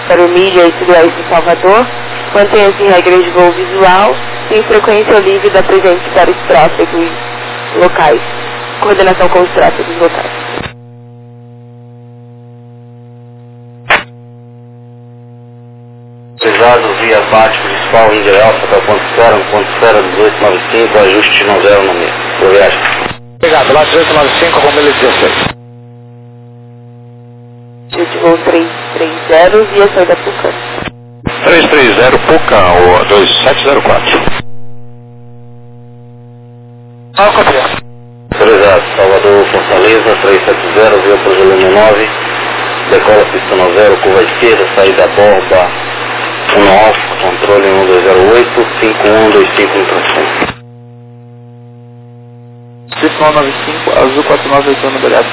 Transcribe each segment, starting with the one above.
para o mídia e sudoeste de Salvador. Mantenha-se em regras de voo visual e em frequência livre da presente para os tráfegos locais. Coordenação com os tráfegos locais. Pesado via bate principal Índia Alfa para ponto 1895, ajuste no 0 no meio. Boa viagem. Obrigado, lá 1895, Romeu 16. De voo 330 via saída Pucã. 330 Pucã, ou 2704. Não, copia. Autorizado, Salvador, Fortaleza, 370, via para Juliano 9, decola pista no 0, curva esquerda, saída borba 1 Alfa, controle 1208, 5125 tração. 5995, azul 498 no Belhado.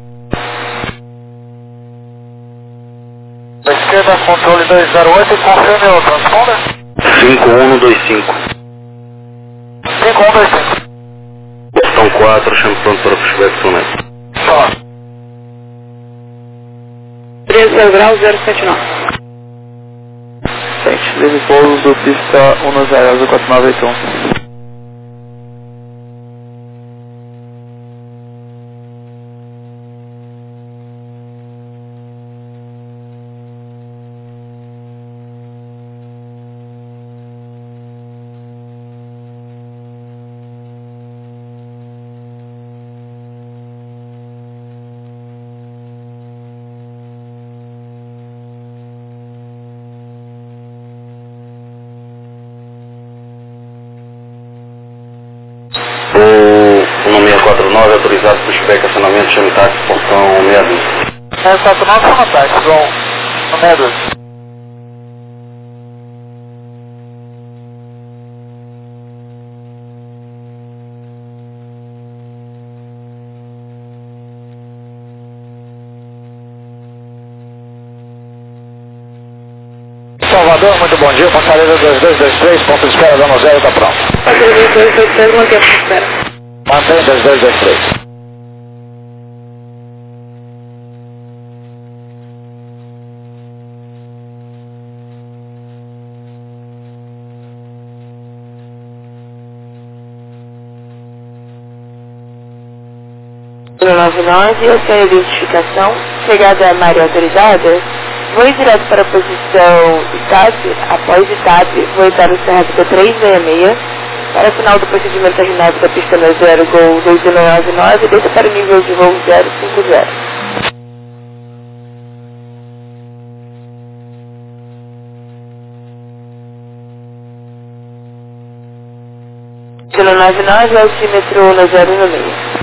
Da esquerda, controle 208, confirme o transponder. 5125. 5125. Questão 4, chamo pronto para o pushback sonete. Só. 30 graus 079. Frente, livre pouso, pista 10, azul 4981. O número 649 autorizado para pushback, acionamento, chame táxi, portão 62. 649 chama táxi, João. No 62. Salvador, muito bom dia, Fortaleza 2223, ponto de espera, dando 0, tá pronto. Fortaleza 2223, mantém a espera. Mantém 2223. No 99, eu tenho a identificação. Chegada a área autorizada, vou direto para a posição STAP. Após STAP, vou entrar no Serra 366. Para o final do procedimento terminado da pista 0, Gol 2199, desça para o nível de voo 050. Pelo 99, altímetro no 0 no meio.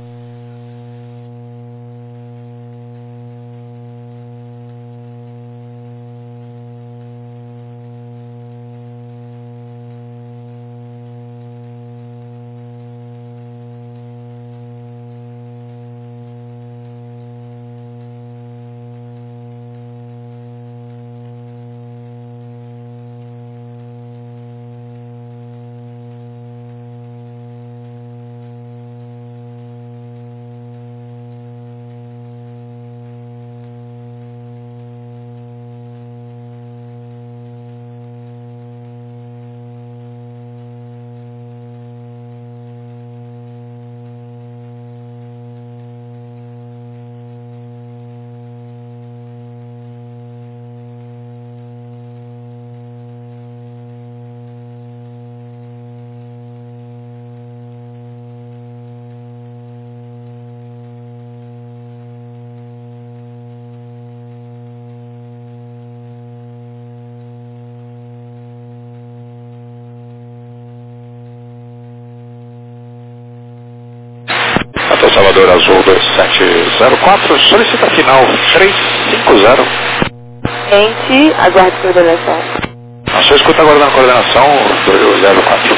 Salvador Azul 2704, solicita final 350. Gente, aguarde coordenação. A sua escuta aguardando a coordenação 204.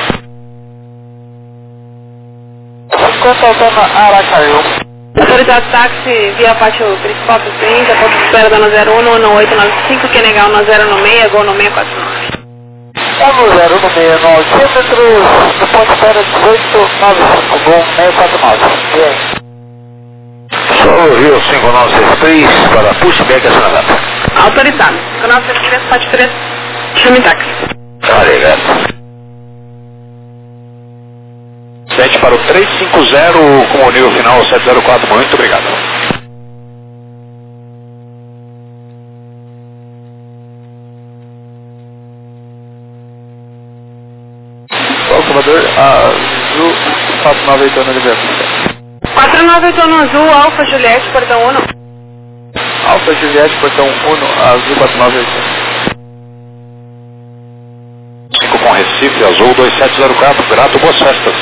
Escuta Altana Aracaju. Autorizado táxi via pátio principal do 30, ponto de espera dando 01, 1895, que negar no 0 no meio, Gol no 649. Gol 0 no meio, 9 centímetros, do ponto de espera 1895, Gol 649. E aí? Solo Rio 5963 para pushback acionamento. Autorizado. Canal 7343, chame táxi. Obrigado. 7 para o 350 com o nível final 704, muito obrigado. Salvador, azul, 498 no Oliveira. 498 no azul, Alfa Juliette, portão 1. Alfa Juliette, portão 1, azul 498. 5 com Recife, azul 2704, grato, boas festas.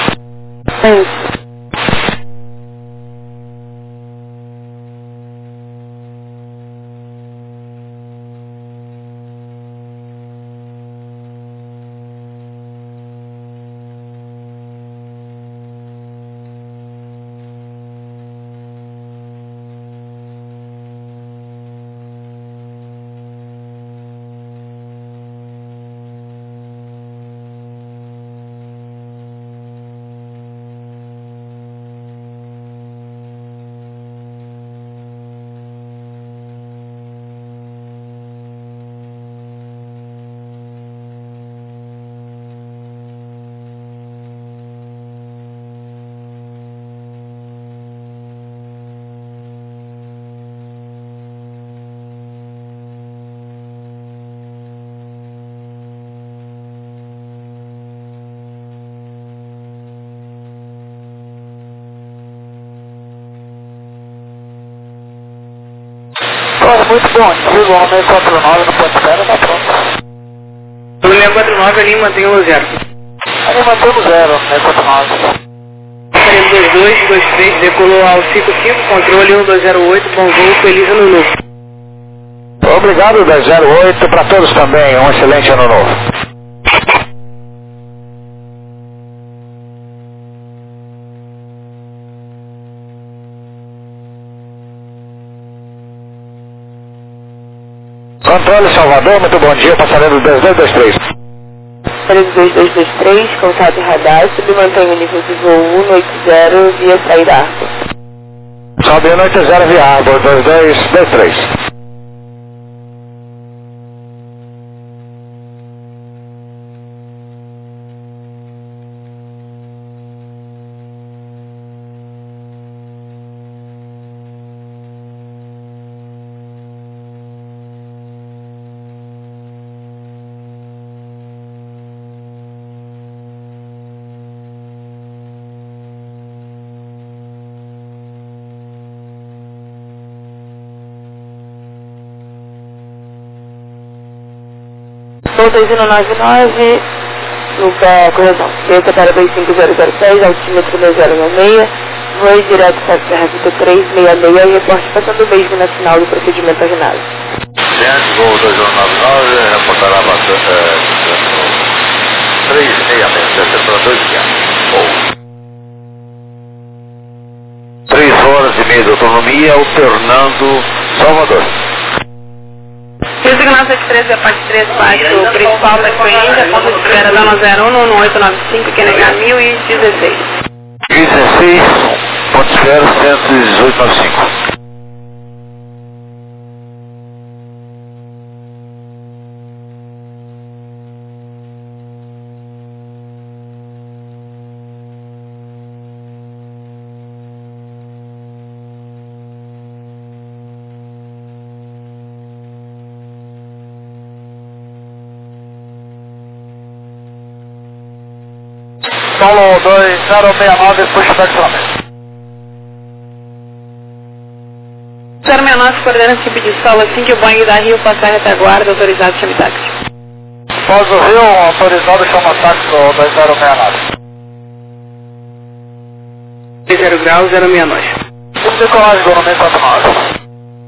Muito bom, digo, o 649 no ponto zero, tá pronto. O 649 ali mantém o 0. Ali mantemos 0, 649. 32223, decolou ao 55, controle 1208, bom voo, feliz ano novo. Obrigado, 1008, para todos também, um excelente ano novo. Controle Salvador, muito bom dia, passageiro 2223. 32223, contato radar, submantém o nível de voo 180 via saída Arco. Sobe 180 via Arbor 2223. Voo 2199, correção, Delta para 25006, altímetro 2096, voe direto para a Serra 366 e reporte passando o mesmo na final do procedimento agendado. Gente, voo 2199, reportará bastante, 366, setor 2 3 horas e meia de autonomia, alternando Salvador. Designação de 13 a parte 3, baixo principal da Coimbra, ponto de espera da 01 no 895, QNH 1016. 16, ponto de espera 11895. Solo 2069, puxa back kilometro. 069, coordenando tipo de solo, assim que o Boeing da Rio passar a retaguarda, autorizado chame táxi. Pós do Rio, autorizado chama táxi do 2069. 0 graus, 069. Decolagem do 649.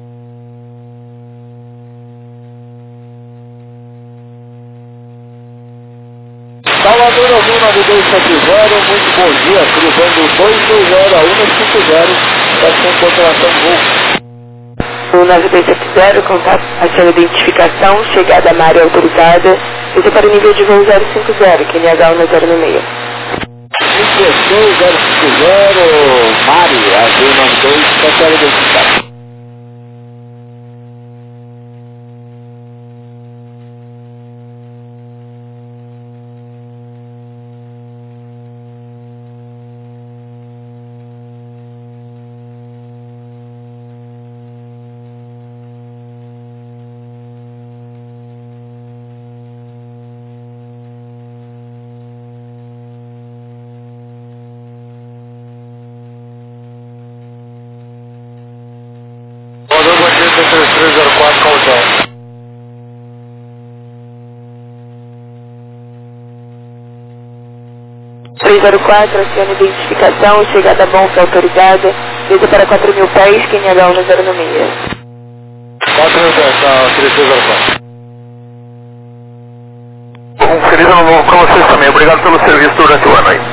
Salvador azul 9270, muito bom dia, cruzando 220 a 150, estação de controlação Gol. O 9270, contato, ação de identificação, chegada à área autorizada, isso para o nível de voo 050, QNH 1096. 050, Mari, azul 92, cancela identificação. 3304 com o hotel. 304, acione identificação, chegada bom foi autorizada, desde para 4.000 pés, quem é H1 no 0 no meia. 4.000 pés, tá, 3304. Um feliz ano novo para vocês também, obrigado pelo serviço durante o ano aí.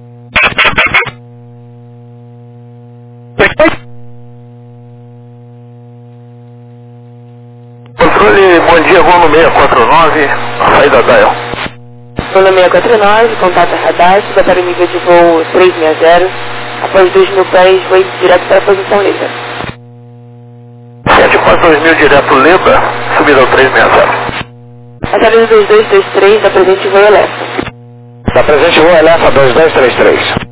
Controle, bom dia, voo no 649, a saída da El. Voo no 649, contato radar, suba para o nível de voo 360, após 2.000 pés, voo direto para a posição livre. 7 após 2.000 direto Leba, subida ao 360. A saída 2223, da presente voo Elefa. Da presente voo Elefa 2233.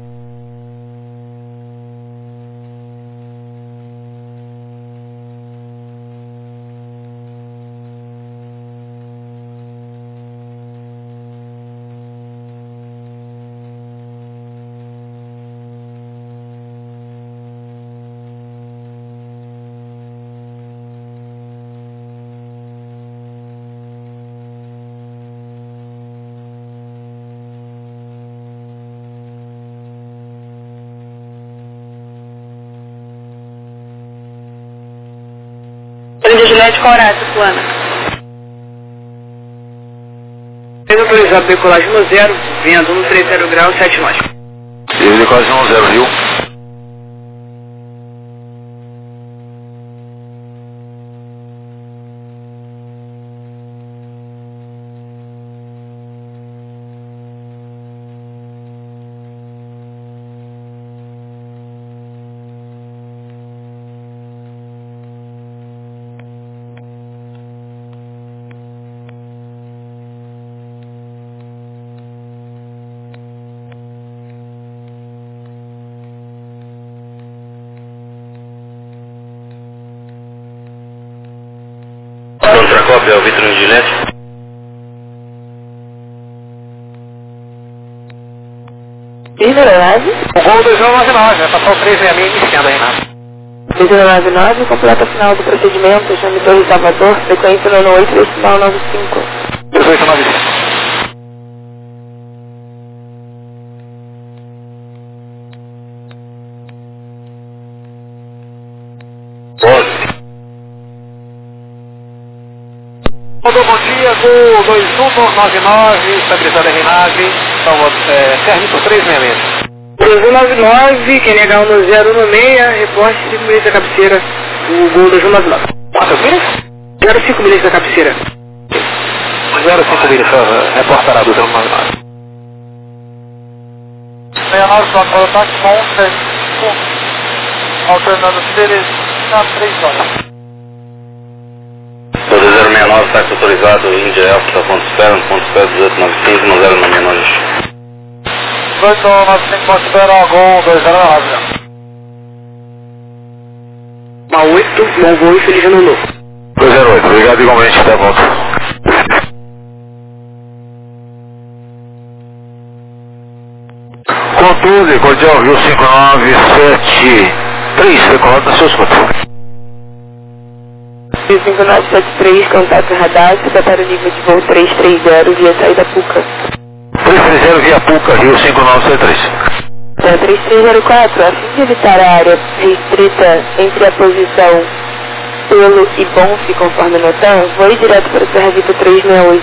Juliette, qual horário, plana? Autorizado decolagem no 0, vendo no 30 graus, 7 nós. E decolagem no 0, Rio. Outra cópia é o Vitor Gillette. O voo 2099, vai passar o 366 iniciando aí, né? 2099, completa final do procedimento, chame Torre Salvador, frequência no 8, decimal 95. 1895. Bom dia, voo 2199, estabilizada em nave, serviço 366. 2199, quem negar no 0 no meia, reporte 5 milhas da cabeceira, o voo 2199. Quantas milhas? 05 milhas da cabeceira. 05 milhas, reportará do 099. 69 para contato com 5, alternando Ceres na 3 horas. Todo 069, táxi autorizado, Índia Alfa, ponto espera 1895, no 099. 1895, ponto espera, Gol 209. Uma 8, bom voo e feliz ano novo. 208, obrigado igualmente, até a volta. Controle, Cordial Rio 5973, decolado na sua escuta. 5973, contato radar, suba para o nível de voo 330, via saída PUCA. 330 via PUCA, Rio 5973. 3304, a fim de evitar a área restrita entre a posição pelo e Bonf, conforme notamos, voe direto para o Serra Vitor 368.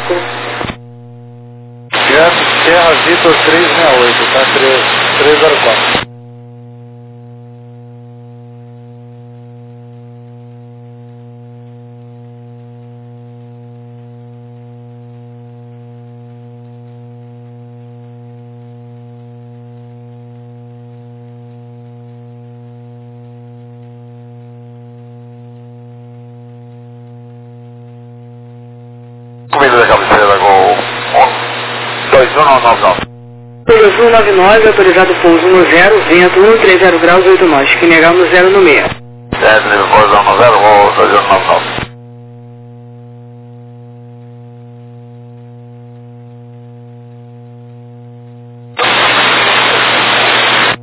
Serra Vitor 368, tá 304. Comida da cabeceira com 2199. 2199, autorizado pouso no 0, vento 130 graus 8 nós, que negar no 0 no meia. Certo, nível posição no 0, voo 2199.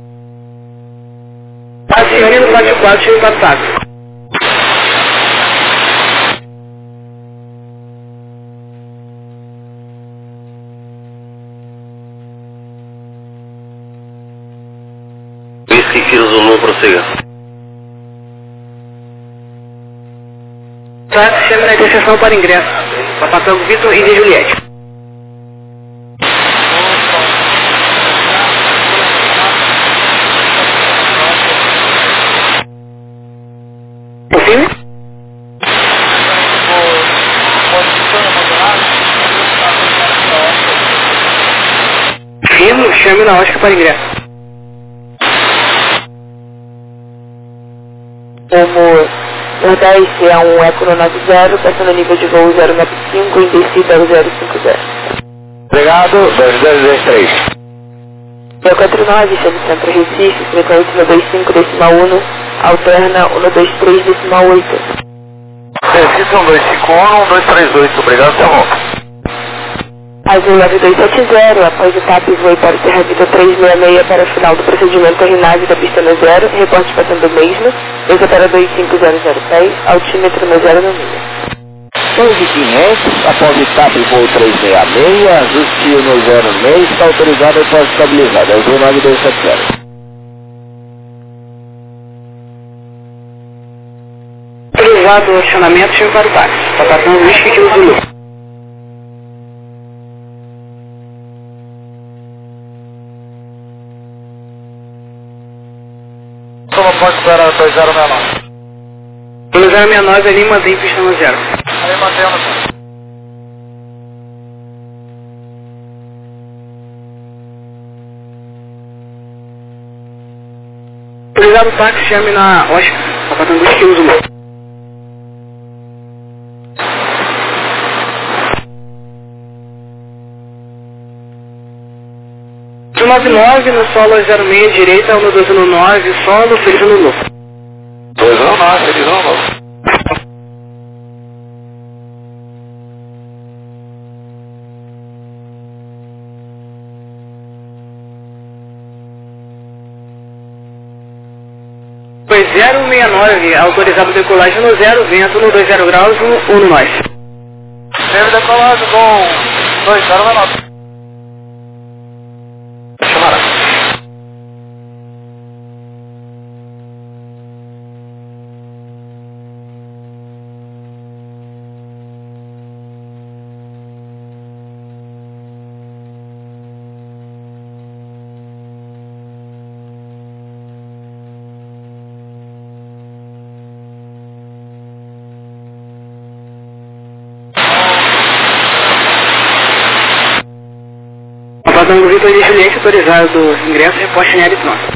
Acione no 44, cheio de ataque. prossiga. Táxi, chame na interseção para ingresso. Papatango Vitor e Juliette. Confirme? Firmo, chame na Oscar para ingresso. Como Nordeste C1 Eco no 90, passando nível de voo 095 em descida ao 050. Obrigado, 2223. Voo 49, chame Centro Recife, frequência 125,1, alterna 123,8. Recife 1251, 1238, obrigado, até volta. Azul 9270, após o TAP voe para o Terra Vida 366 para o final do procedimento terminado da pista no 0, reporte passando o mesmo, esse para 25006, altímetro no 0 no milha. 1500, após o TAP voo 366, ajuste no 0 no meio, está autorizado e pode estabilizado, Azul 9270. Autorizado o acionamento, chame para o táxi. Papatango Whisky Kilo Zulu. Toma ponte para 2069. 2069 ali, mantém pista no 0. Aí mantemos. Autorizado o táxi, chame na Oscar. Papatango Whisky Kilo Zulu. 99 no solo 06 direita, 1219, solo, feliz ano novo. 219, feliz ano novo. Foi 069, autorizado decolagem no 0, vento no 20 graus, 1 no nós. Teve decolagem com 2069. Chamará. Papatango Vitor e Juliette, autorizado ingresso, reposte em área pronto.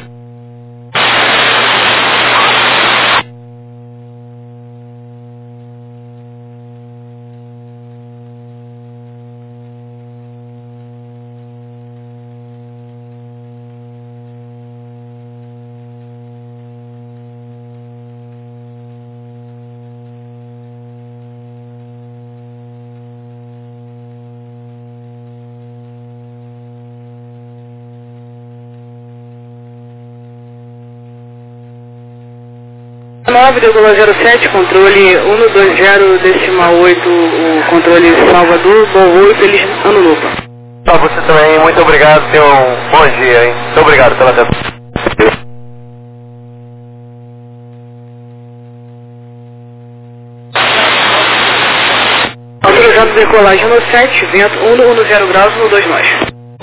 Decolou 07, controle 120,8, o controle Salvador, bom voo, feliz ano novo. Pra você também, muito obrigado, tenha um bom dia, hein? Muito obrigado pela atenção. Autorizado decolagem no 7, vento 110 graus, no 2 nós.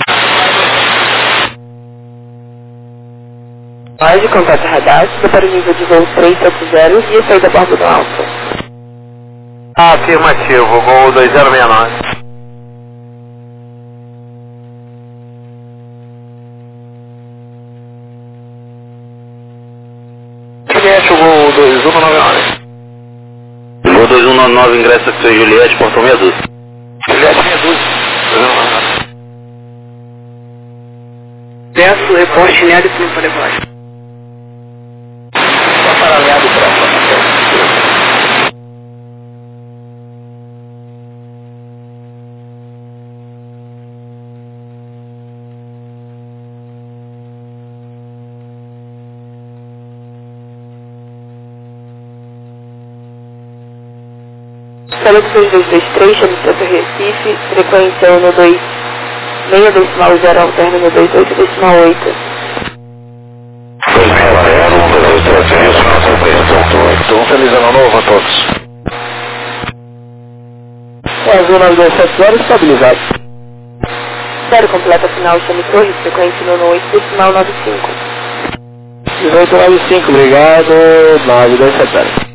De contato radar, para o nível de voo 370 e a saída da borda do alto. Afirmativo, voo 2069. Juliette, voo 2199. Voo 2199, ingresso aqui, seu Juliette, portão meia dúzia. Juliette, meia dúzia. Peço reposte em área para decolagem. Paraleado para Saludos 2223, chame Centro Recife, frequência 126,0, alterna no 28,8. 260, pontos. Azul 9270, estabilizado. 0 completa final, chame torre, frequência no 8, decimal 95. 1895, obrigado, 9270.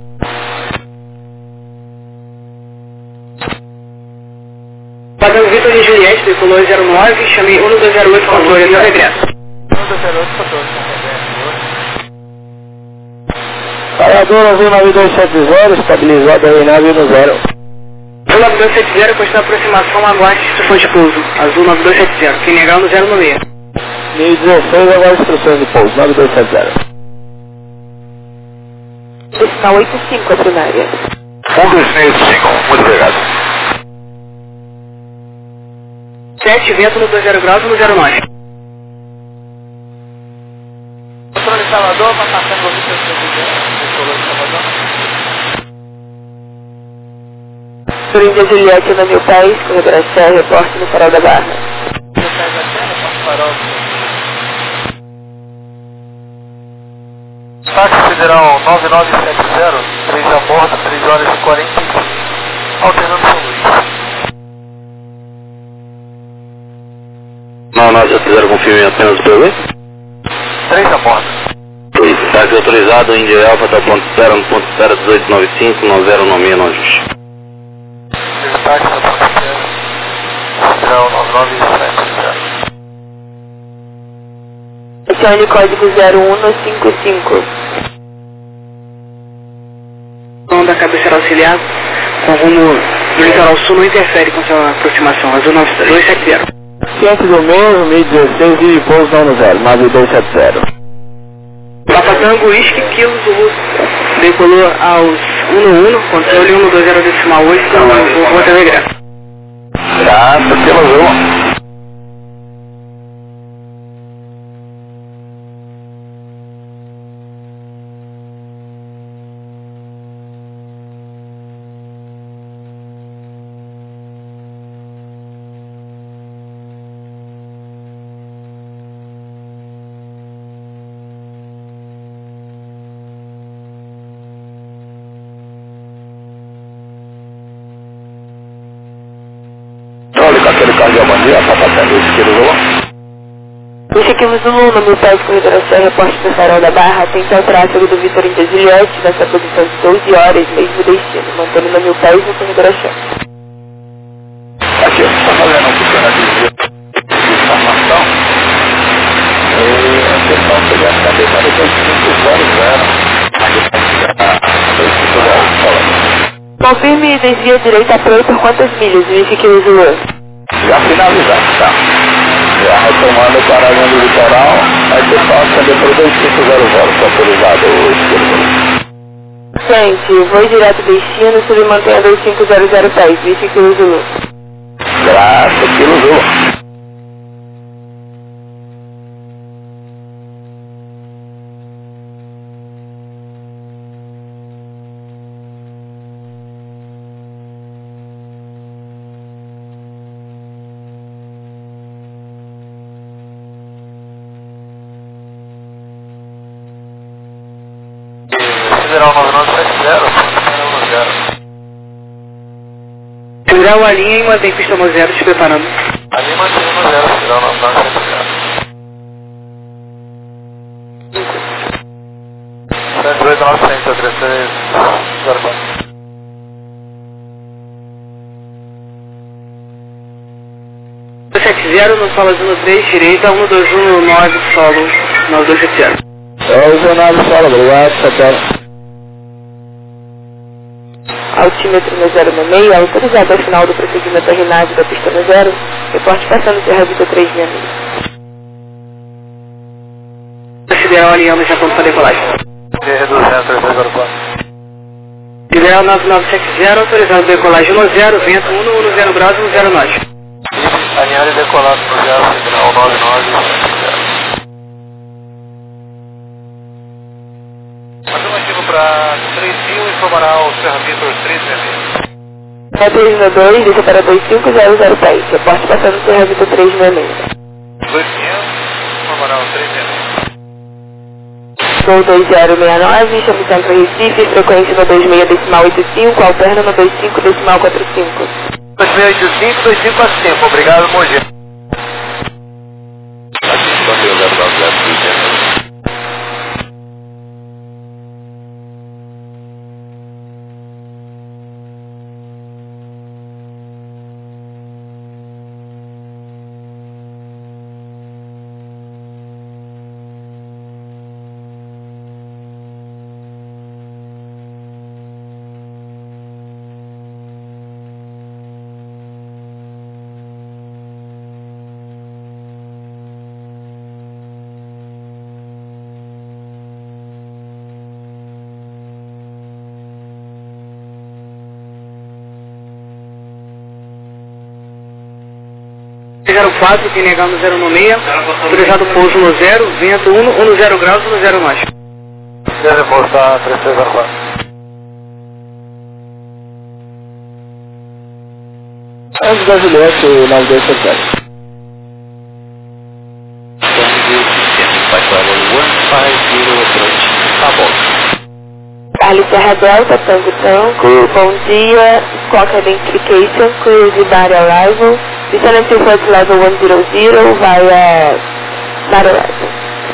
Padrão Vitor de Juliette, tricolor 09, chamei 1208, controle até o regresso. 1208, controle, Parador Azul 9270, estabilizado aí, nave no 0. Azul 9270, continua a aproximação, aguarde instruções de pouso. Azul 9270, quem negar no 096. 1016, agora instruções de pouso, 9270. Decimal 85, a primária. 1265, muito obrigado. 7, vento no 20 graus no 09. Controle Salvador, vai passando o Vitor tricolor de Salvador. Índia Juliette na Mil Pés, corredor Axé, reporte no Farol da Barra. Táxi Federal 9970, 3 a bordo, 3 horas e 45, alternando São Luís. 9970, confirme apenas o PV. 3 a bordo. Táxi autorizado, Índia Alfa, tá ponto 0, no ponto 0, 1895, 9096, não ajuste. Táxi da ponto 0, Federal 9970. Acione código 0155. Da cabeceira auxiliar, com rumo no litoral sul, não interfere com sua aproximação. Azul 9270. Ciente do mesmo, 1016, e pouso não no 0, 9270. Papa Tango, Whisky, Kilo Zulu, decolou aos 1 controle 120 decimal 8, vou até o regresso. Graças pelo Azul. Olha, com aquele carro de Amandia, tá passando isso que ele voa. Puxa aqui o Zulu, no Mil Pés, corredor Axé, reporte no Farol da Barra, atenta ao tráfego do Vitor Índia Juliette, nessa posição de 12 horas, mesmo destino, mantendo no Mil Pés no corredor Axé. Aqui, eu estou fazendo um pequeno desvio de informação. E a questão seria a cabeça do 2500, Confirme e desvia direita a play por quantas milhas, verifique o Zulu. já finalizado, tá? Já retomando o parágrafo do litoral, aí você passa depois 250 votos autorizado o esquerdo. Gente, voo direto destino, submantenha 2500 pés, verifique o Zulu. Graças pelo Zulu. Federal 9970, Federal a linha e mantém pista no 0, te preparando. ali mantém no 0, Federal 9970. 128.900, 3304. 270 no solo azul 3, direita, 121 9 solo 9270. É o Zonado Solo, obrigado, Satélite. Altímetro no 066, autorizado ao final do procedimento RNAV da pista no 0, reporte passando Serra Vitor 366. Federal alinhando já pronto para decolagem. DR200, 3304. Federal 9970, autorizado decolagem no 0, vento 110 graus no 09. Alinhado e decolado no 0, Federal 9970. Afirmativo para 3000, informará o Serra Vitor 366. Matriz no 2, deixa para 2500 pés, reporte passando Serra Vitor 366. 2500, informará o 366. Voo 2069, chame Centro Recife, frequência no 26,85, alterna no 25,45. 2685, 2545, obrigado, Mogi. Aqui, só meu 090. Chegaram 4, que negamos 096, autorizado pouso no 0, vento 10 graus, 10 nós. Deve postar 3304. Antes da Juliette, 9277. Ali Serra Delta, Tango Tango, bom dia, Squawk Identification, Cruise Bar Arrival, descendant to flight level 100 via Bar Arrival.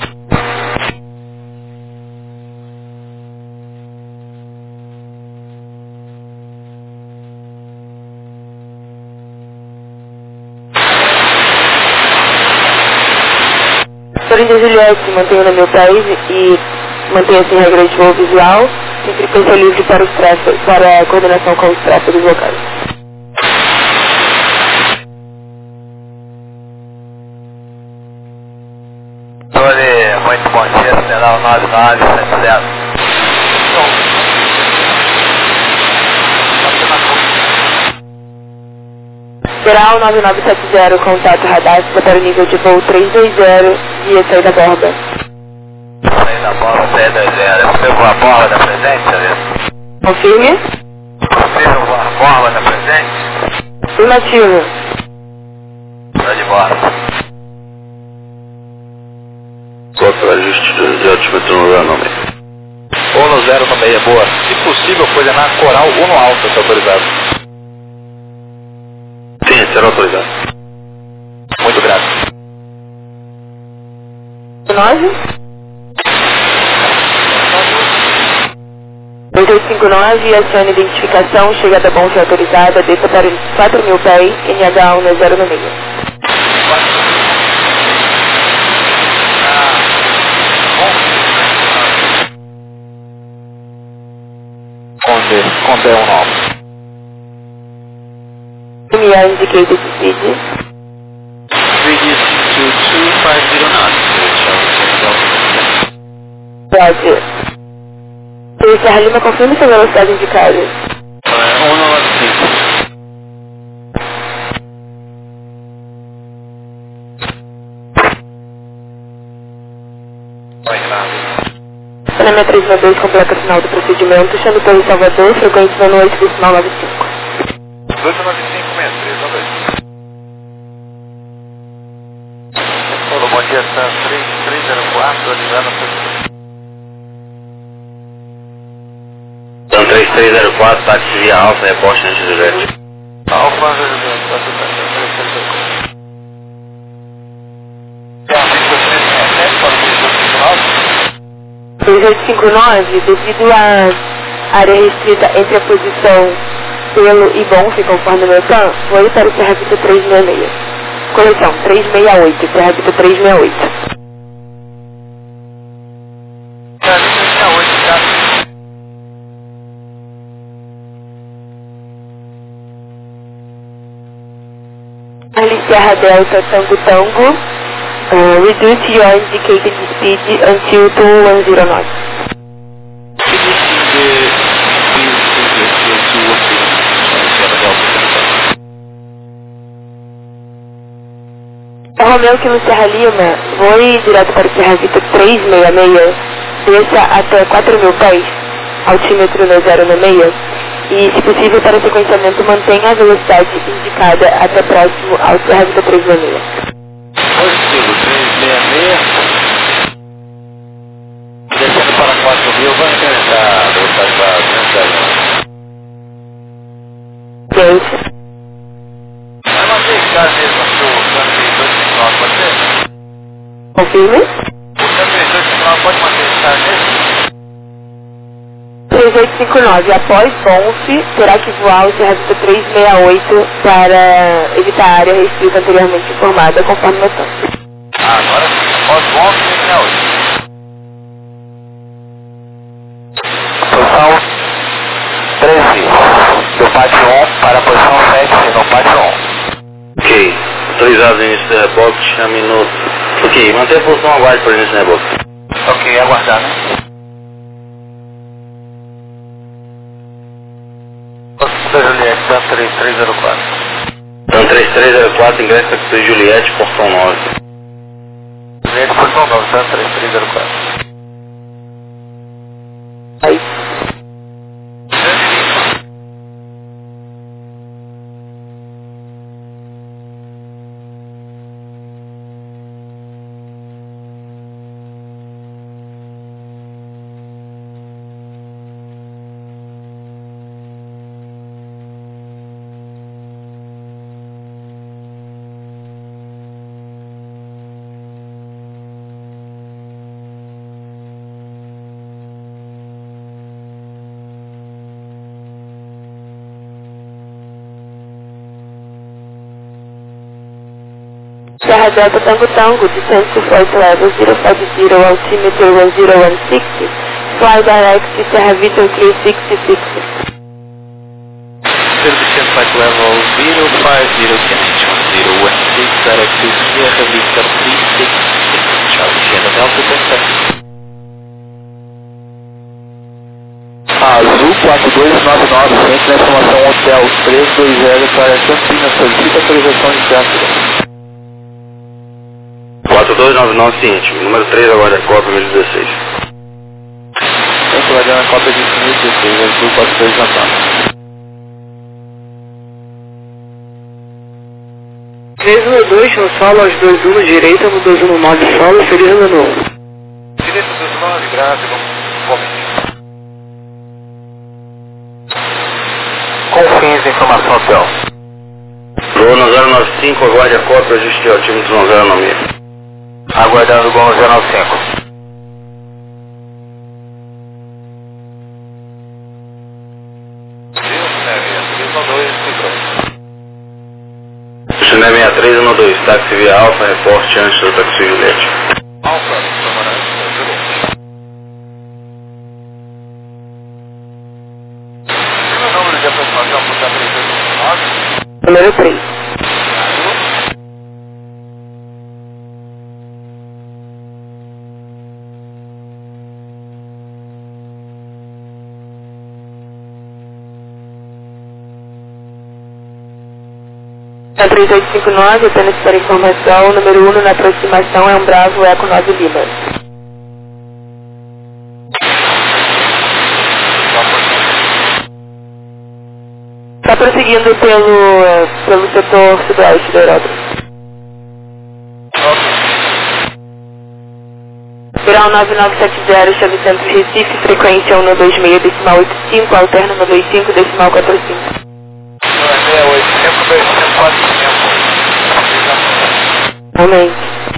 Florinda Juliette, mantenha no meu país e mantenha-se em regra de voo visual e frequência livre para os tráfegos, para a coordenação com os tráfegos locais. Olha, muito bom dia, General 9970. Geral 9970, contato radar para o nível de voo 320 e saída da borda. Saída da borda 320, você pegou a borda da presente, Celeste? Confirme? Você pegou a borda da presente? Afirmativo. Tá de borda. Contra ajuste de altímetro no 09. Ou no 096, boa. Se possível, coordenar coral ou no alto, se autorizado. Sim, será autorizado. Muito grato. 9? 2859, acione identificação, chegada bom e autorizada, desça para 4.000 pés, NH1 no 0 no meio. Conte 19. MR indicated speed. 3D22509. Pode. Serra Lima, confirme sua velocidade indicada. 195. Saneamento 392 com placa final do procedimento, chame Torre Salvador, frequência no 8 decimal 95. 295 mesmo, 392. Todo bom dia, Sam 3304, avisando Então 3304, táxi via Alfa, reposte antes do Juliette. Alfa, Juliette, tá tudo bem, 3304. Tem uma pista 367 para o 3859, devido à área restrita entre a posição pelo e Bonfe, conforme o meu TAM, foi para o Serra Vita 366. Correção, 368, Serra Vita 368. Ali Serra Delta Tango Tango, reduce your indicated speed until 2109 knots. Romeu Kilo Serra Lima, voe direto para o Serra Vita 366, desça até 4.000 pés, altímetro no 0 no meio, e se possível para sequenciamento mantenha a velocidade indicada até próximo ao Serra Vita 366. Positivo, 366. Descendo Ciência. Vai manter esse cara mesmo pro 239, pode ser? Confirme. O 239 pode manter esse cara mesmo? 3859, após Ponce, terá que voar o CRB 368 para evitar a área restrita anteriormente informada, conforme notamos. Agora sim, após 11, 368. Posição 13 do pátio 1 para a posição 7 no pátio 1. Ok. Autorizado início do rebote, chame no... Ok, manter a posição aguarde para o início do rebote. Ok, aguardar, né? Da Juliette, Dan 3304. Então 3304, ingresso da Juliette, portão 9. Juliette, posição 9, Dan 3304. Aí. Serra Delta Tango Tango, descend to flight level 050, altimeter 10160, fly direct to Serra Vitor 366. Descend flight level 050, Kennedy 1016, direct to Sierra Victor 366, Charlie Sierra Delta Tango. Azul 4299, frente na informação Hotel 320 para Campinas, solicita autorização de tráfego. 4299, seguinte, número 3 agora, Copa 2016. Centro Guardiana Copa de 2016, Azul 4299. 312 no solo, aos 21 direita, no 219 solo, feliz ano novo. Direito 219, gráfico, Confins, informação hotel. Lona 095, aguarde a cópia, ajuste de altímetro 1096. Aguardando o Gol 095. Chile 6312, táxi via Alfa, reporte antes do táxi Juliette. Alfa, comandante, tem o número de aproximação por 3859? Número 3. A 3859, apenas para informação, número 1 na aproximação é um Bravo Eco 9 Lima. Está prosseguindo pelo setor sudoeste da Europa. Grau 9970, chave Santos Recife, frequência 126,85, alterno 125,45. 68, tempo 204, Aumente.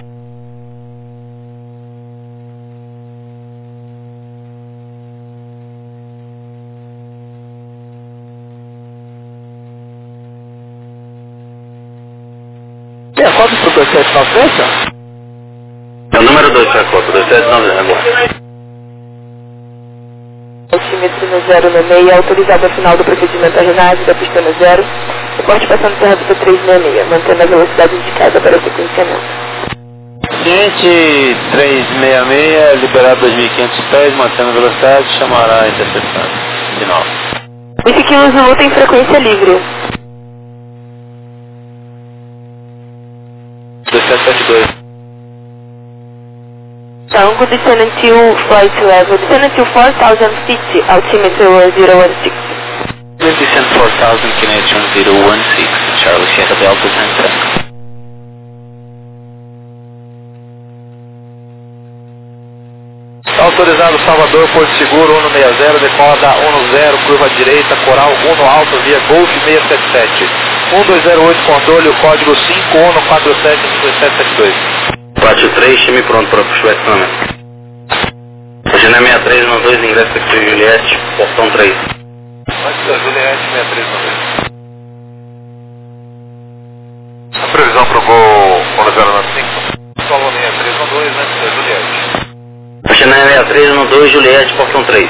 Tem a cópia pro 2793, ó? É o número 2 da Copa, 2790 agora. Altímetro no 096, autorizado ao final do procedimento a Renate da pistona 0. Reporte passando pela pista 366, mantendo a velocidade indicada para o sequenciamento. Ciente 366, liberado 2.500 pés, mantendo a velocidade, chamará a intercepção. Sinal. Esse quilo Zulu tem frequência livre. 2772. Tango descending to flight level, descending to 4050, altimeter 0160. Descend 4000, Canadian 016, Charlie Sierra Delta Tango. Autorizado Salvador, Porto Seguro, 160, decola da 10, curva direita, Coral 1 alto, via Golf 677. 1208, controle, o código 5147-5772. Pátio 3, time pronto para puxback também. Agenda 63 no 2, ingresso aqui de Juliette, portão 3. Antes da Juliette, 63 no 2. A previsão para o gol 1095? Solo 63 no 2, antes da Juliette. Agenda 63 no 2, Juliette, portão 3.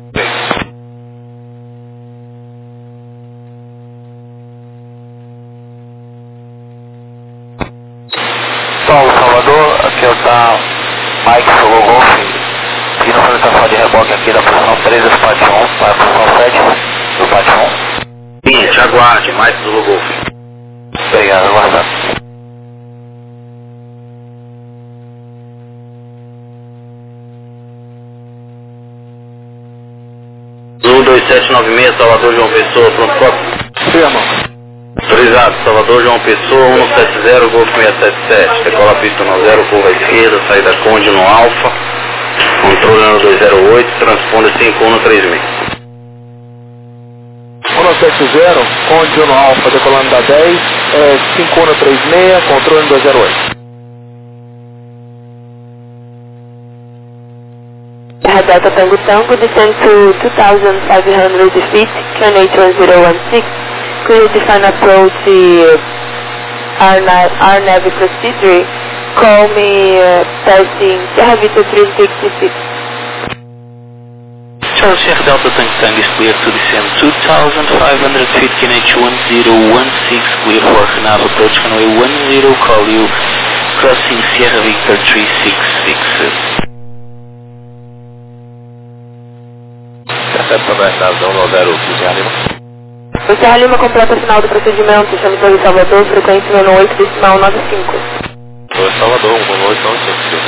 Paulo, Salvador, aqui é o Mike Solo Golf, fiz uma apresentação de reboque aqui da posição 3 do pátio 1 para a posição 7 do pátio 1. Sim, te aguarde, Mike do Golf. Obrigado, aguardando. Zulu 2796, Salvador João Pessoa, pronto, copo. Firma. Autorizado, Salvador João Pessoa, 170, Golf 677. Decola a pista no 0, curva esquerda, saída Conde no Alfa. Controle no 208, transponder 5136. 170, Conde no Alfa, decolando da 10, 5136, controle no 208. Delta Tango Tango, descend to 2,500 feet, QNH 1016. Could you define approach RNAV procedure? Call me passing Sierra Vista 366. Charles Sierra Delta Tango Tango is clear to descend 2,500 feet, QNH 1016, clear for RNAV approach runway 10, call you crossing Sierra Victor 366. Certo, Bernardo, 190, Lima. O Serra Lima completa o final do procedimento, chama de Salvador, frequência 98, decimal 95. Oi, Salvador, 19895,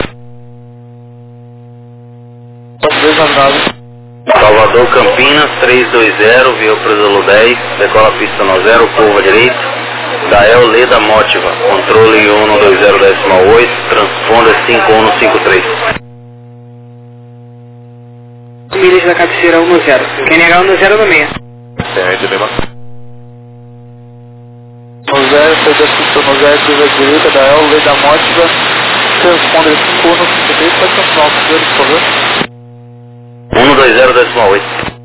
certo? Salvador Campinas 320, via Presolo 10, decola a pista no 0, curva direita. Dael Leda Mótiva, controle 120,8, transponder 5153. Milhas da cabeceira 10. Quem negar 10 no meio. Entende, Lima? 10, foi da pista no 0, curva direita, Dael Leda Mótiva, transponder 5153, pode continuar o primeiro, por favor? 120,8.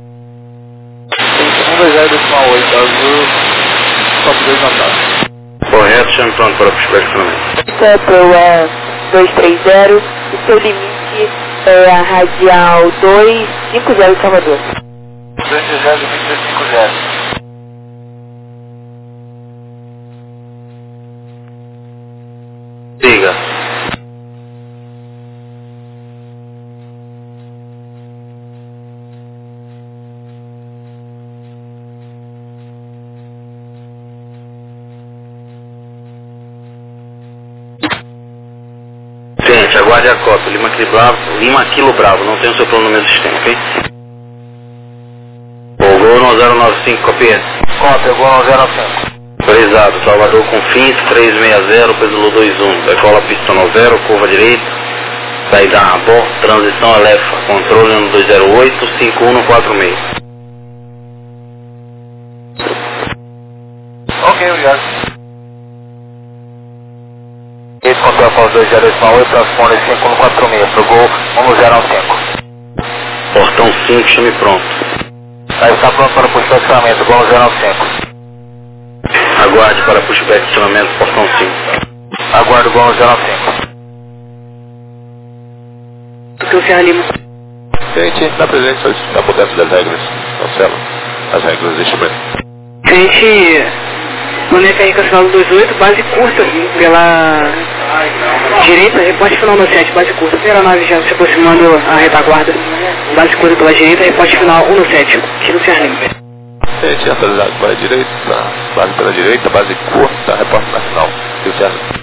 120,8, azul, 42 na taça. Correto, chame pronto para puxback também. Pro 230, o seu limite é a radial 250 Salvador. 220,250. Siga. Gente, aguarde a cota. Lima Quilo Bravo, não tem o seu plano no meu sistema, ok? O Gol 1095, copia. Cópia, Gol 1095. Autorizado, Salvador Confins 360, Pedro 21. Decola pista no 0, curva direita. Saída a bordo, transição Alefa. Controle no 208, 5146. Ok, obrigado. Esse controle para os 2098, transponder 5146, pro Gol 1095. Portão 5, chame pronto. Aí está pronto para o posicionamento, Gol 1095. Aguarde para pushback acionamento, portão 5. Aguardo Gol 1095. Porque o Serra Lima. Gente, na presença está por dentro das regras, cancela as regras, deixa bem. Gente, planeta aí cancelado 28, base curta pela direita, reporte final no 7, base curta. Primeira nave já se aproximando a retaguarda. Base curta pela direita, reporte final 1 no 7, aqui no Serra Lima. Gente, atualizado para a direita, base pela direita, base curta, repórter na final. Rio Certo.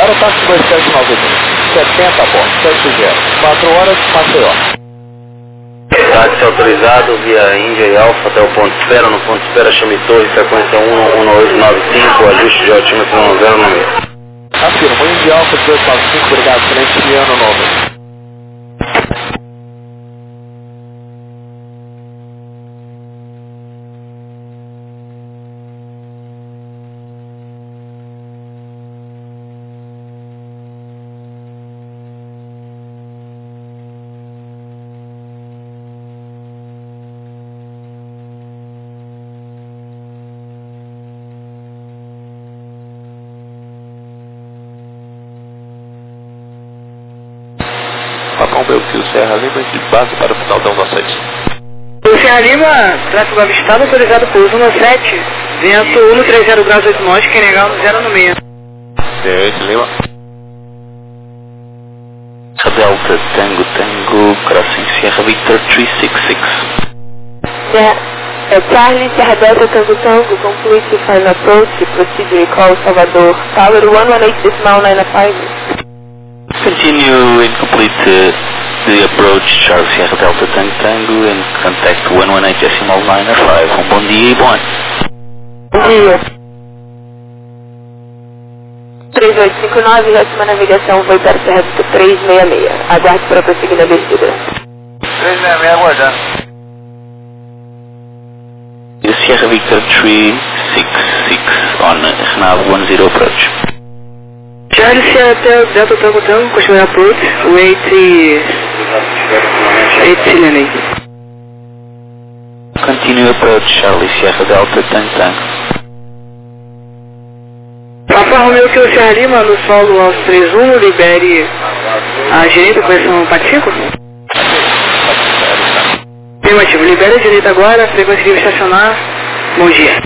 Agora táxi 2792. 70 a bordo, 70. 4 horas, Maceió. Táxi autorizado via Índia e Alfa até o ponto de espera. No ponto de espera chame torre, frequência 11895, ajuste de altímetro 10 no meio. Afirmo, Índia Alfa 1895, obrigado, excelente dia, ano novo. Papão Belfio, Serra Lima, de base para o final da 17. O Serra Lima, tráfego avistado, autorizado por uso 17, vento 130 graus 8 nós, que é legal no 0 no meio. Serra Lima. Delta Tango Tango, crossing Sierra Victor 366. Charlie, Sierra Delta Tango Tango, complete final approach, proceed recall Salvador, Tower 118.905. Continue and complete the approach Charlie Sierra Delta Tango Tango and contact 118.905. Bom dia e bom ano. Bom dia. 3859, próxima navegação foi para Serra Victor 366. Aguarde para prosseguir na descida. 366 aguardando. Sierra Victor 366 on Renault 10 approach. Charlie Sierra Delta Tango Tango, continue approach, wait 8 Continue approach Charlie Sierra Delta Tango Tango. Papa Romeo que o Serra Lima no solo aos 31, libere a direita, correção Patico. Afirmativo, libere a direita agora, frequência de estacionar, bom dia.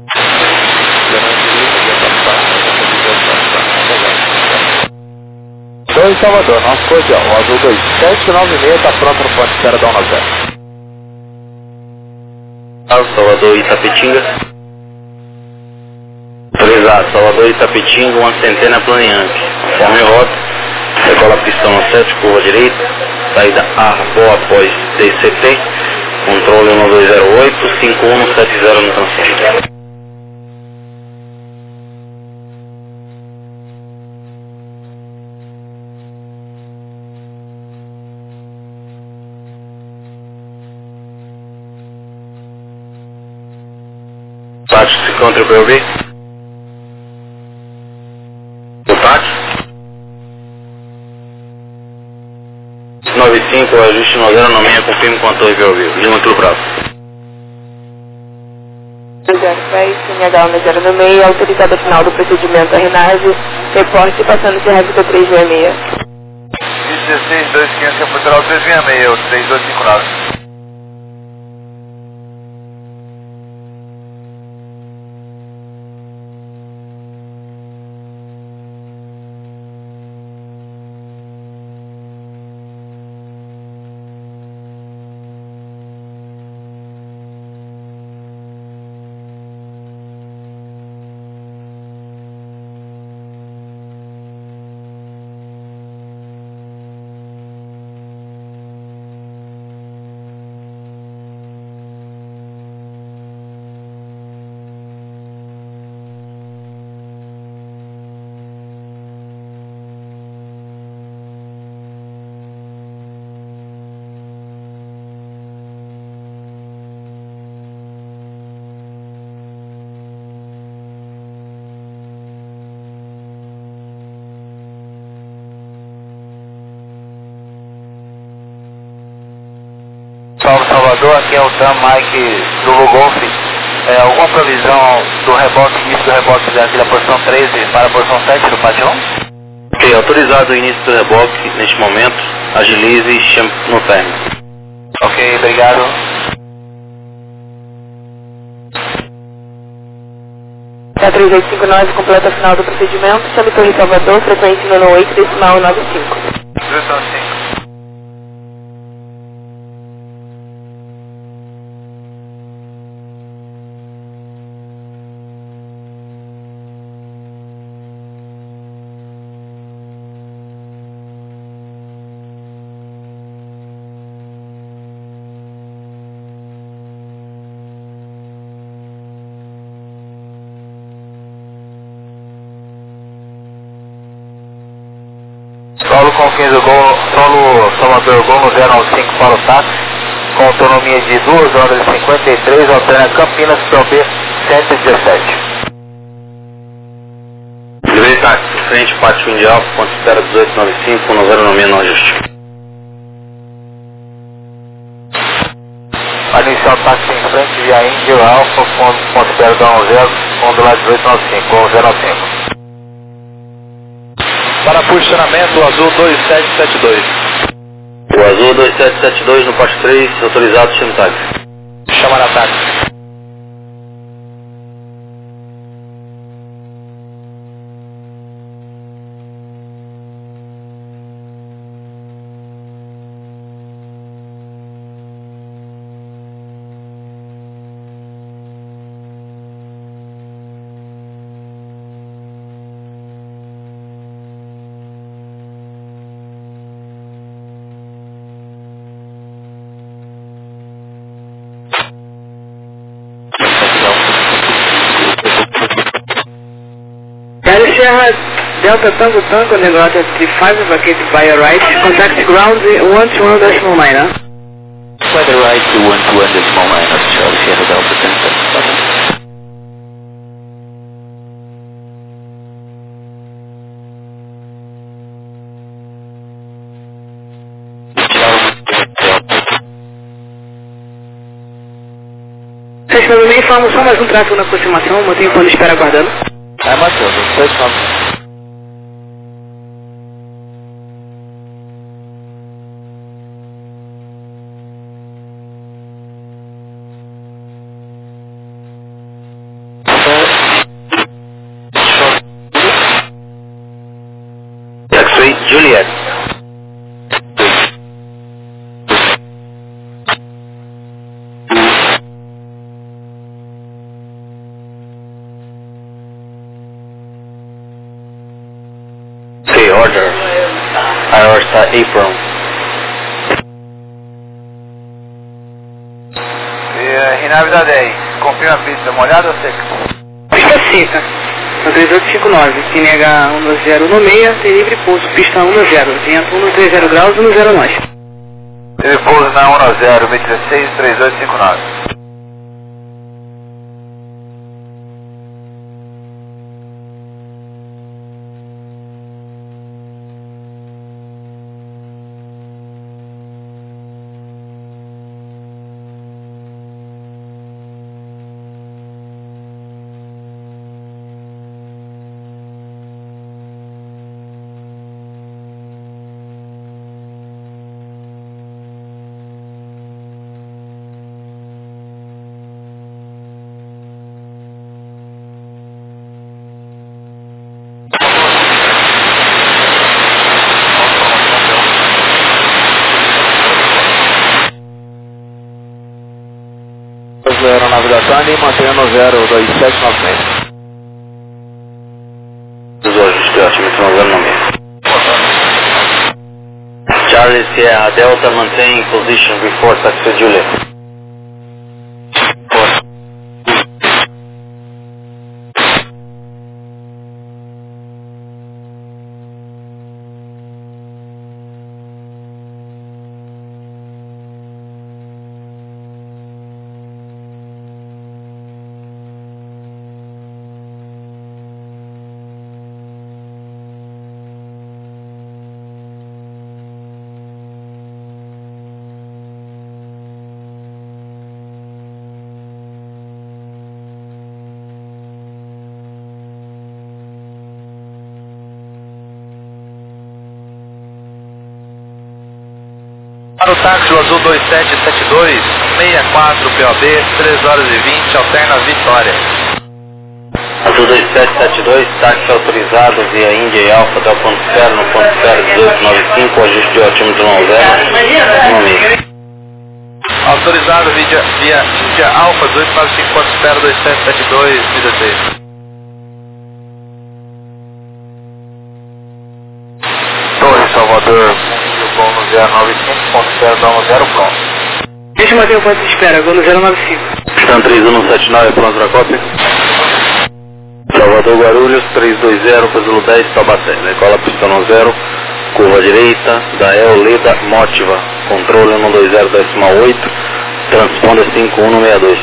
Então, em Salvador, nosso cordial, o azul 2796 está pronto no ponto de espera da 10. Salvador Itapetinga. Autorizado, Salvador Itapetinga, uma centena planeante. Conforme rota, decola pistão no 7, curva direita, saída Arbo após DCT, controle 1208, 5170 no transporte. Táxi se encontra para ouvir? O táxi? 95, ajuste 9096, confirme com a torre para ouvir. Lima Clube Bravo. 206, CNH 10 no meio, autorizado a final do procedimento a Renase, reporte passando Serra Victor 366. 16, 2500, Capital 366, 3259. Salvador, aqui é o TAM Mike do Golf. Alguma previsão do reboque, início do reboque daqui da posição 13 para a posição 7 do Pátio 1? Ok, autorizado o início do reboque neste momento. Agilize e chame no término. Ok, obrigado. Tá 3859, completa a final do procedimento, chame Torre Salvador, frequência 98.95. 295. 15 Gol, solo Salvador Gol no 095 para o táxi, com autonomia de 2 horas e 53, alterna Campinas POB 117. Livrei táxi, frente, pátio Indy Alfa, ponto espera 1895, 9096 não ajuste. Inicial táxi em frente via Indy Alfa, ponto espera da 10, fundo lá 1895, com 095. Para posicionamento, azul 2772. O azul 2772 no passo 3, autorizado, chama táxi. Chamar a táxi. Sierra Delta Tango Tango, Negrata 35, vacated by your right, contact ground 121.9, Weather right to 121.9, Charlie Sierra Delta Tango. Respondendo a informação, mais um tráfego na aproximação, mantenha o plano de espera aguardando. É, Matheus, 269. Taxi Juliet. Order. Aerostar apron. Rinávida 10, confirma a pista, molhada ou seca? Pista seca, no 3859, NH120 no meia, tem livre pouso, pista 10, vento 130 graus, 10 nós. Livre pouso na 10, 16, 3859. Aeronave da Tânia e mantenha no 02796. Os ajustes ativos no 096. Charlie Sierra Delta, maintain position before Taxi Juliet. Para o táxi azul 2772, 64 POB, 3 horas e 20, alterna Vitória. Azul 2772, táxi autorizado via Indy e Alfa até o ponto zero, no ponto zero 1895, ajuste de altímetro 10, Autorizado via India Alfa 1895, ponto espera 2772, 16. Torre Salvador, Gol no 095, ponto espera da 10 pronto. Deixa eu manter o ponto de espera, Gol no 095. Stan 3179, pronto para cópia. Salvador Guarulhos, 320, Casulo 10, Taubaté. Decola pista 10, curva direita, Dael Leda Motiva, controle 120.8, transponder 5162.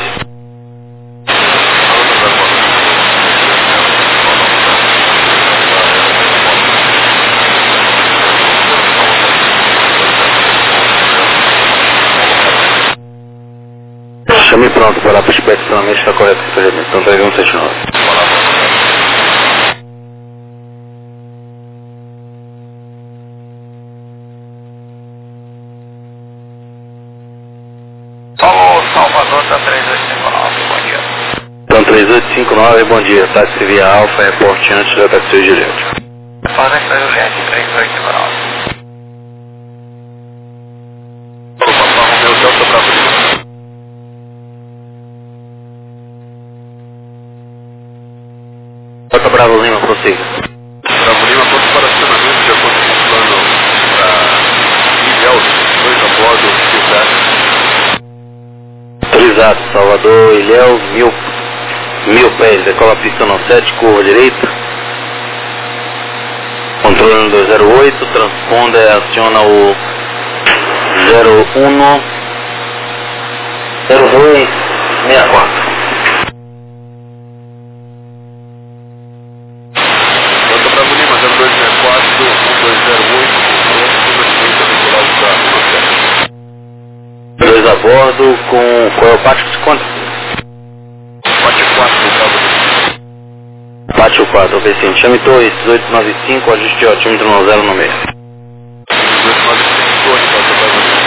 Chame pronto para pushback, finalmente está correto esse procedimento, então 3179. Salvador está 3859, bom dia. Então 3859, bom dia, táxi via Alfa, reporte antes da taxi Juliette. Fala para Juliette, 3859. Delta Bravo Lima, prossiga. Bravo Lima, pronto para acionamento de acordo com o plano Ilhéus, 2 a bordo, Autorizado, Salvador, Ilhéus, 1000 pés, decola pista 97, curva direita. Controle 208, transponder, aciona o 010264. Delta Bravo Lima, 0264, 1208, controle, 2 a bordo com... Qual é o pátio que se conta? Pátio 4, Bravo Lima. Pátio 4, ok, sim. Chame Torres, 1895, ajuste altímetro 90 no meio. 1895, Torres, Delta Bravo Lima.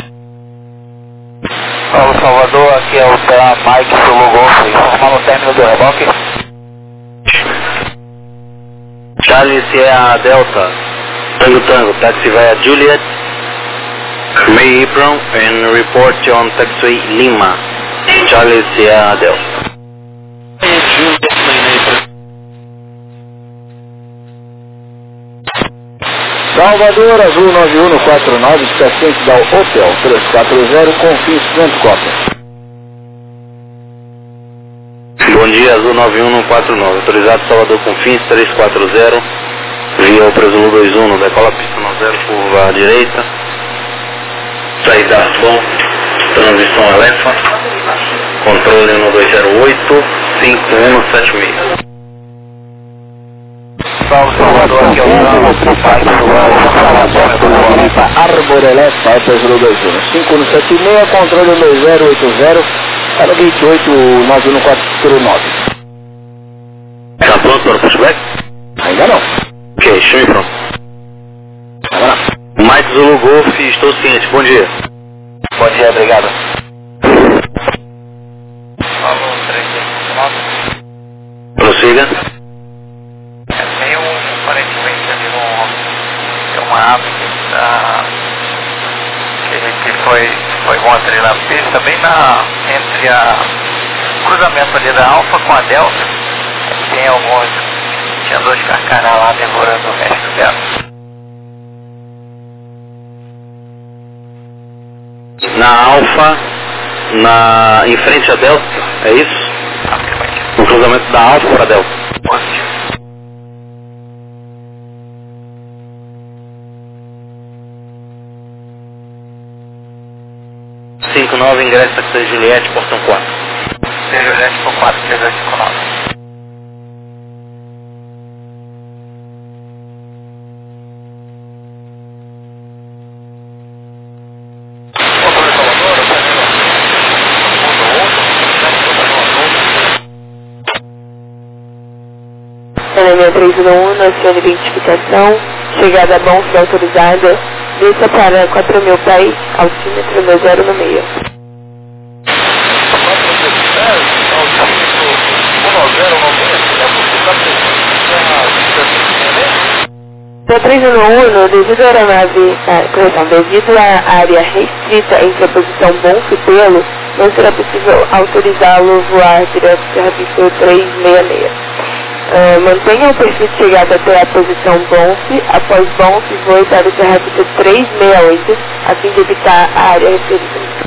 Paulo Salvador, aqui é o Serra Mike Sulu Golf, informando o término do reboque. Charlie Sierra Delta, Tango, taxi via Juliet, May Apron, and report on taxiway Lima, Charlie Sierra Delta. Juliet, May Apron. Salvador, Azul 9149, está ciente da Hotel 340, Confins, Santo Copa. Bom dia, Azul 9149, autorizado Salvador Confins 340, via o Presulu 21, decola pista 90, curva à direita, saída bom, transição Elefa, controle 1208, 5176. Salvador, aqui é o Arbor Elefa, Presulu 21, 5176, controle 2080, para 2891409. Está pronto para o pushback? Ainda não. Ok, chame pronto. Mike Zulu Golf, estou ciente, bom dia. Bom dia, obrigado. Alô, 369. Prossiga. Tem aparentemente ali uma ave que foi ontem na pista, bem entre o cruzamento ali da Alfa com a Delta. Tinha dois carcará lá devorando o resto dela. Na Alfa, em frente à Delta, é isso? No cruzamento da Alfa para a Delta. Positivo. Cinco 9, ingresso taxi Juliette, portão 4. Juliette por 43259. Elemento 311, noção de identificação, chegada a Bonfim autorizada, desça para 4.000 pés, altímetro 20 no meio. No 311, devido à aeronave, devido à área restrita entre a posição Bonfim e Pelo, não será possível autorizá-lo voar direto ao serviço 366. Mantenha o perfil de chegada até a posição Bonfim, após Bonfim voe para o terráqueo 368, a fim de evitar a área referida.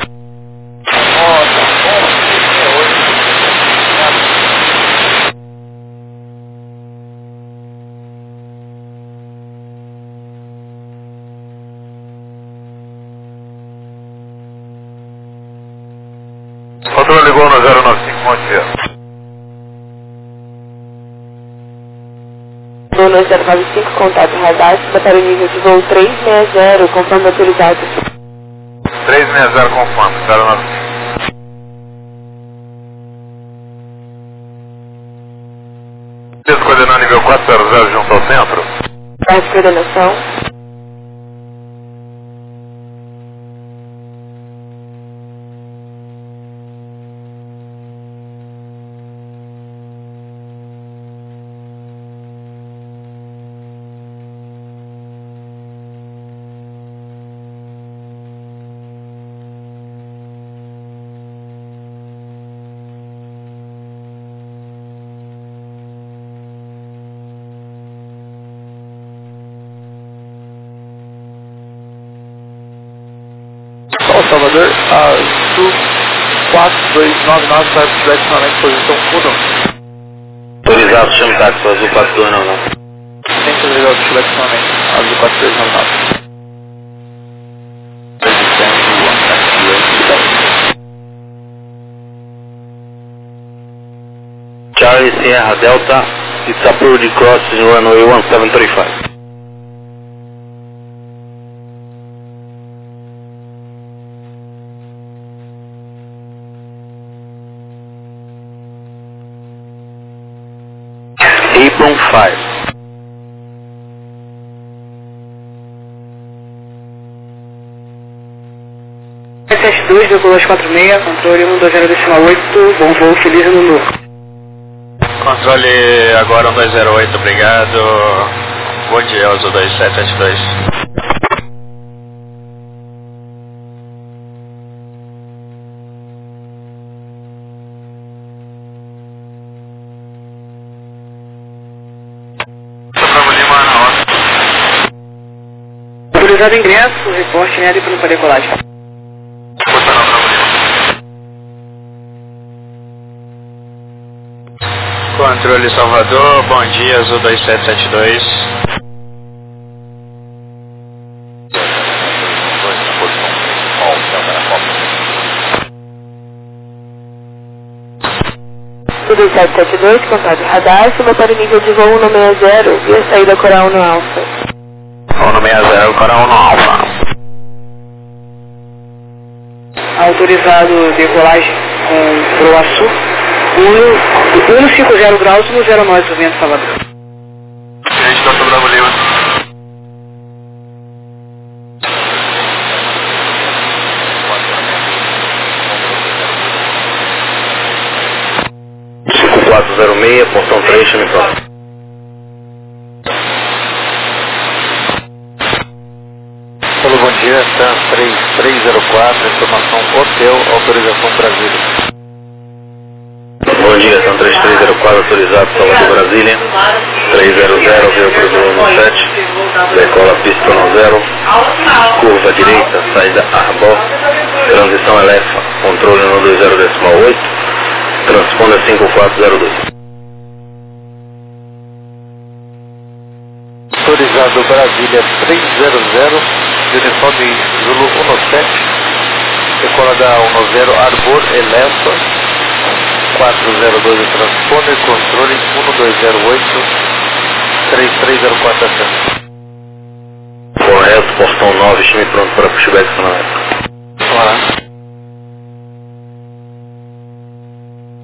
bom dia. No 095, contato radar, para o nível de voo 360, conforme autorizado. 360 conforme, 09. Coordenar nível 400 junto ao centro. Faz coordenação. Salvador, Sul 4299 para direcionamento posição 1. Autorizado, chama táxi, Azul 4299. Tem que ligar o direcionamento, Azul 4299. Charlie Sierra Delta, it's approved crossing runway 1735. Apron 5. S72, vírgula 246, controle 120,8, bom voo, feliz ano novo. Controle agora 1208, obrigado. Bom dia, Azul 2772. Autorizado ingresso, reporte aéreo para decolagem. Controle Salvador, bom dia, Azul 2772. Tudo 772, contato radar, suba para o nível de voo 160 e a saída Coral no Alfa. 160, Coral no Alfa. Autorizado decolagem com proa sul, 150 graus, 109 do vento Salvador. Gente, Dr. Bravo Lima. Portão 3, chame próximo. Alô, bom dia, TAN 3304, informação hotel, autorização Brasília. Bom dia, TAN 3304, autorizado, Salvador, Brasília. 300, veio para o 17, decola pista 0, curva direita, saída Arbor, transição Elefa, controle 120,8, transponder 5402. Autorizado Brasília 300, uniforme Zulu 17, decola da 10 Arbor Elefa, 402 transponder, controle 1208, 3304 da Centro. Correto, portão 9, chame pronto para pushback final.